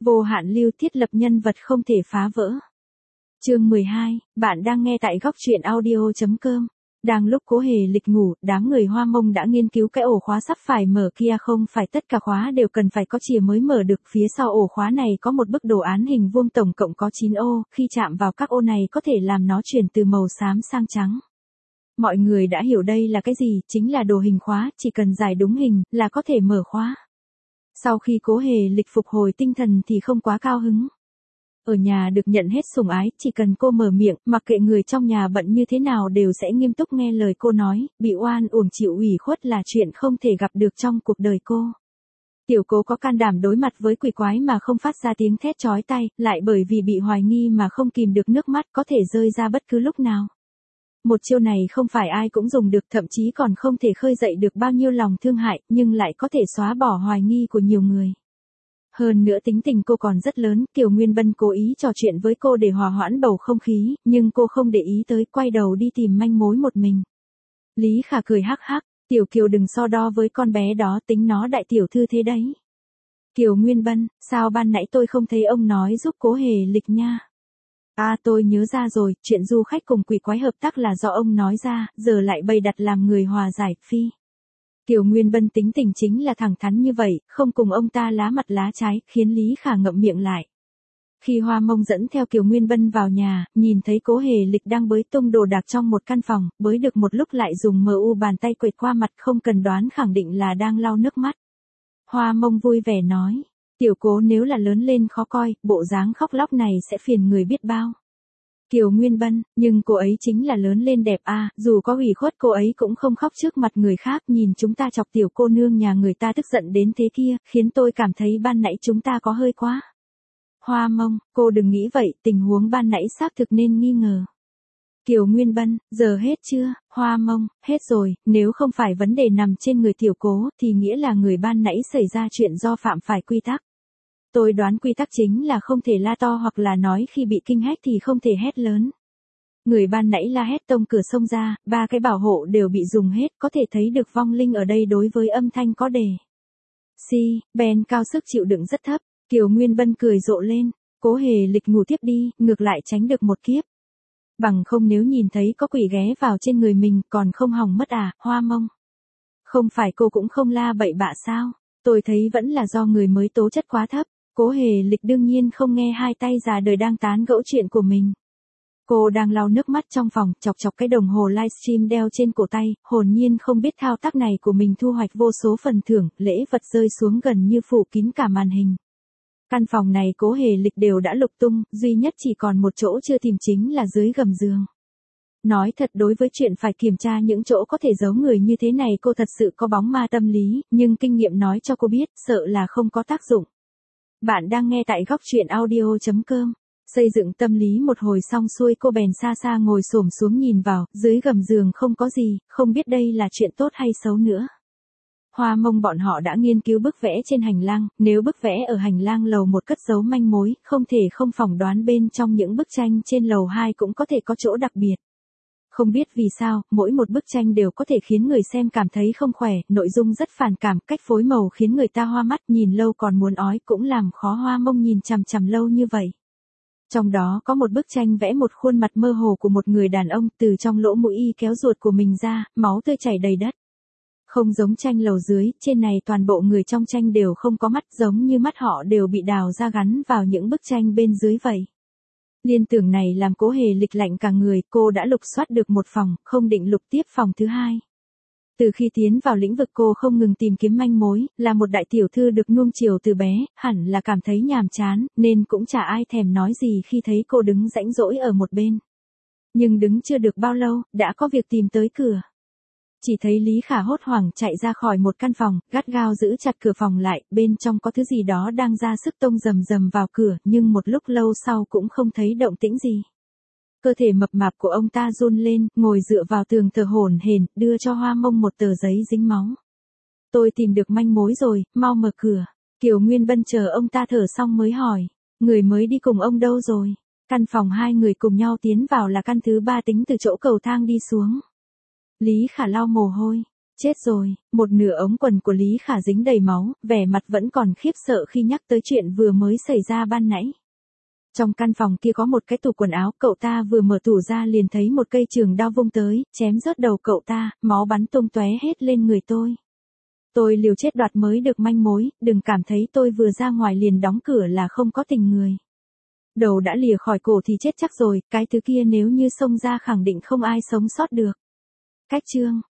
Vô hạn lưu thiết lập nhân vật không thể phá vỡ. Chương 12, bạn đang nghe tại góc truyện audio.com. Đang lúc Cố Hề Lịch ngủ, đám người Hoa Mông đã nghiên cứu cái ổ khóa sắp phải mở kia, không phải tất cả khóa đều cần phải có chìa mới mở được. Phía sau ổ khóa này có một bức đồ án hình vuông tổng cộng có 9 ô, khi chạm vào các ô này có thể làm nó chuyển từ màu xám sang trắng. Mọi người đã hiểu đây là cái gì, chính là đồ hình khóa, chỉ cần giải đúng hình là có thể mở khóa. Sau khi Cố Hề Lịch phục hồi tinh thần thì không quá cao hứng. Ở nhà được nhận hết sủng ái, chỉ cần cô mở miệng, mặc kệ người trong nhà bận như thế nào đều sẽ nghiêm túc nghe lời cô nói, bị oan uổng chịu ủy khuất là chuyện không thể gặp được trong cuộc đời cô. Tiểu Cố có can đảm đối mặt với quỷ quái mà không phát ra tiếng thét chói tai, lại bởi vì bị hoài nghi mà không kìm được nước mắt có thể rơi ra bất cứ lúc nào. Một chiêu này không phải ai cũng dùng được, thậm chí còn không thể khơi dậy được bao nhiêu lòng thương hại, nhưng lại có thể xóa bỏ hoài nghi của nhiều người. Hơn nữa tính tình cô còn rất lớn, Kiều Nguyên Bân cố ý trò chuyện với cô để hòa hoãn bầu không khí, nhưng cô không để ý tới, quay đầu đi tìm manh mối một mình. Lý Khả cười hắc hắc, Tiểu Kiều đừng so đo với con bé đó, tính nó đại tiểu thư thế đấy. Kiều Nguyên Bân, sao ban nãy tôi không thấy ông nói giúp Cố Hề Lịch nha. À tôi nhớ ra rồi, chuyện du khách cùng quỷ quái hợp tác là do ông nói ra, giờ lại bày đặt làm người hòa giải, phi. Kiều Nguyên Bân tính tình chính là thẳng thắn như vậy, không cùng ông ta lá mặt lá trái, khiến Lý Khả ngậm miệng lại. Khi Hoa Mông dẫn theo Kiều Nguyên Bân vào nhà, nhìn thấy Cố Hề Lịch đang bới tung đồ đạc trong một căn phòng, bới được một lúc lại dùng bàn tay quệt qua mặt, không cần đoán khẳng định là đang lau nước mắt. Hoa Mông vui vẻ nói, Tiểu Cố nếu là lớn lên khó coi, bộ dáng khóc lóc này sẽ phiền người biết bao. Kiều Nguyên Bân, nhưng cô ấy chính là lớn lên đẹp à, dù có ủy khuất cô ấy cũng không khóc trước mặt người khác, nhìn chúng ta chọc tiểu cô nương nhà người ta tức giận đến thế kia, khiến tôi cảm thấy ban nãy chúng ta có hơi quá. Hoa Mông, cô đừng nghĩ vậy, tình huống ban nãy xác thực nên nghi ngờ. Kiều Nguyên Bân, giờ hết chưa? Hoa Mông, hết rồi, nếu không phải vấn đề nằm trên người Tiểu Cố, thì nghĩa là người ban nãy xảy ra chuyện do phạm phải quy tắc. Tôi đoán quy tắc chính là không thể la to hoặc là nói khi bị kinh hách thì không thể hét lớn. Người ban nãy la hét tông cửa xông ra, 3 cái bảo hộ đều bị dùng hết, có thể thấy được vong linh ở đây đối với âm thanh có đề. Ben cao sức chịu đựng rất thấp, Kiều Nguyên Bân cười rộ lên, Cố Hề Lịch ngủ tiếp đi, ngược lại tránh được một kiếp. Bằng không nếu nhìn thấy có quỷ ghé vào trên người mình còn không hỏng mất à, Hoa Mông. Không phải cô cũng không la bậy bạ sao, tôi thấy vẫn là do người mới tố chất quá thấp. Cố Hề Lịch đương nhiên không nghe hai tay già đời đang tán gẫu chuyện của mình. Cô đang lau nước mắt trong phòng, chọc chọc cái đồng hồ livestream đeo trên cổ tay, hồn nhiên không biết thao tác này của mình thu hoạch vô số phần thưởng, lễ vật rơi xuống gần như phủ kín cả màn hình. Căn phòng này Cố Hề Lịch đều đã lục tung, duy nhất chỉ còn một chỗ chưa tìm chính là dưới gầm giường. Nói thật, đối với chuyện phải kiểm tra những chỗ có thể giấu người như thế này cô thật sự có bóng ma tâm lý, nhưng kinh nghiệm nói cho cô biết, sợ là không có tác dụng. Bạn đang nghe tại góc truyện audio.com. Xây dựng tâm lý một hồi xong xuôi cô bèn xa xa ngồi xổm xuống nhìn vào, dưới gầm giường không có gì, không biết đây là chuyện tốt hay xấu nữa. Hoa Mông bọn họ đã nghiên cứu bức vẽ trên hành lang, nếu bức vẽ ở hành lang lầu 1 cất giấu manh mối, không thể không phỏng đoán bên trong những bức tranh trên lầu 2 cũng có thể có chỗ đặc biệt. Không biết vì sao, mỗi một bức tranh đều có thể khiến người xem cảm thấy không khỏe, nội dung rất phản cảm, cách phối màu khiến người ta hoa mắt, nhìn lâu còn muốn ói, cũng làm khó Hoa Mông nhìn chằm chằm lâu như vậy. Trong đó có một bức tranh vẽ một khuôn mặt mơ hồ của một người đàn ông, từ trong lỗ mũi y kéo ruột của mình ra, máu tươi chảy đầy đất. Không giống tranh lầu dưới, trên này toàn bộ người trong tranh đều không có mắt, giống như mắt họ đều bị đào ra gắn vào những bức tranh bên dưới vậy. Liên tưởng này làm Cố Hề Lịch lạnh cả người, cô đã lục soát được một phòng, không định lục tiếp phòng thứ hai. Từ khi tiến vào lĩnh vực cô không ngừng tìm kiếm manh mối, là một đại tiểu thư được nuông chiều từ bé, hẳn là cảm thấy nhàm chán, nên cũng chả ai thèm nói gì khi thấy cô đứng rãnh rỗi ở một bên. Nhưng đứng chưa được bao lâu, đã có việc tìm tới cửa. Chỉ thấy Lý Khả hốt hoảng chạy ra khỏi một căn phòng, gắt gao giữ chặt cửa phòng lại, bên trong có thứ gì đó đang ra sức tông rầm rầm vào cửa, nhưng một lúc lâu sau cũng không thấy động tĩnh gì. Cơ thể mập mạp của ông ta run lên, ngồi dựa vào tường thở hổn hển, đưa cho Hoa Mông một tờ giấy dính máu. Tôi tìm được manh mối rồi, mau mở cửa. Kiều Nguyên Bân chờ ông ta thở xong mới hỏi, người mới đi cùng ông đâu rồi? Căn phòng hai người cùng nhau tiến vào là căn thứ 3 tính từ chỗ cầu thang đi xuống. Lý Khả lau mồ hôi, Chết rồi, một nửa ống quần của Lý Khả dính đầy máu, vẻ mặt vẫn còn khiếp sợ khi nhắc tới chuyện vừa mới xảy ra ban nãy. Trong căn phòng kia có một cái tủ quần áo, cậu ta vừa mở tủ ra liền thấy một cây trường đao vung tới, chém rớt đầu cậu ta, máu bắn tung tóe hết lên người tôi. Tôi liều chết đoạt mới được manh mối, đừng cảm thấy tôi vừa ra ngoài liền đóng cửa là không có tình người. Đầu đã lìa khỏi cổ thì chết chắc rồi, cái thứ kia nếu như xông ra khẳng định không ai sống sót được. Cách chương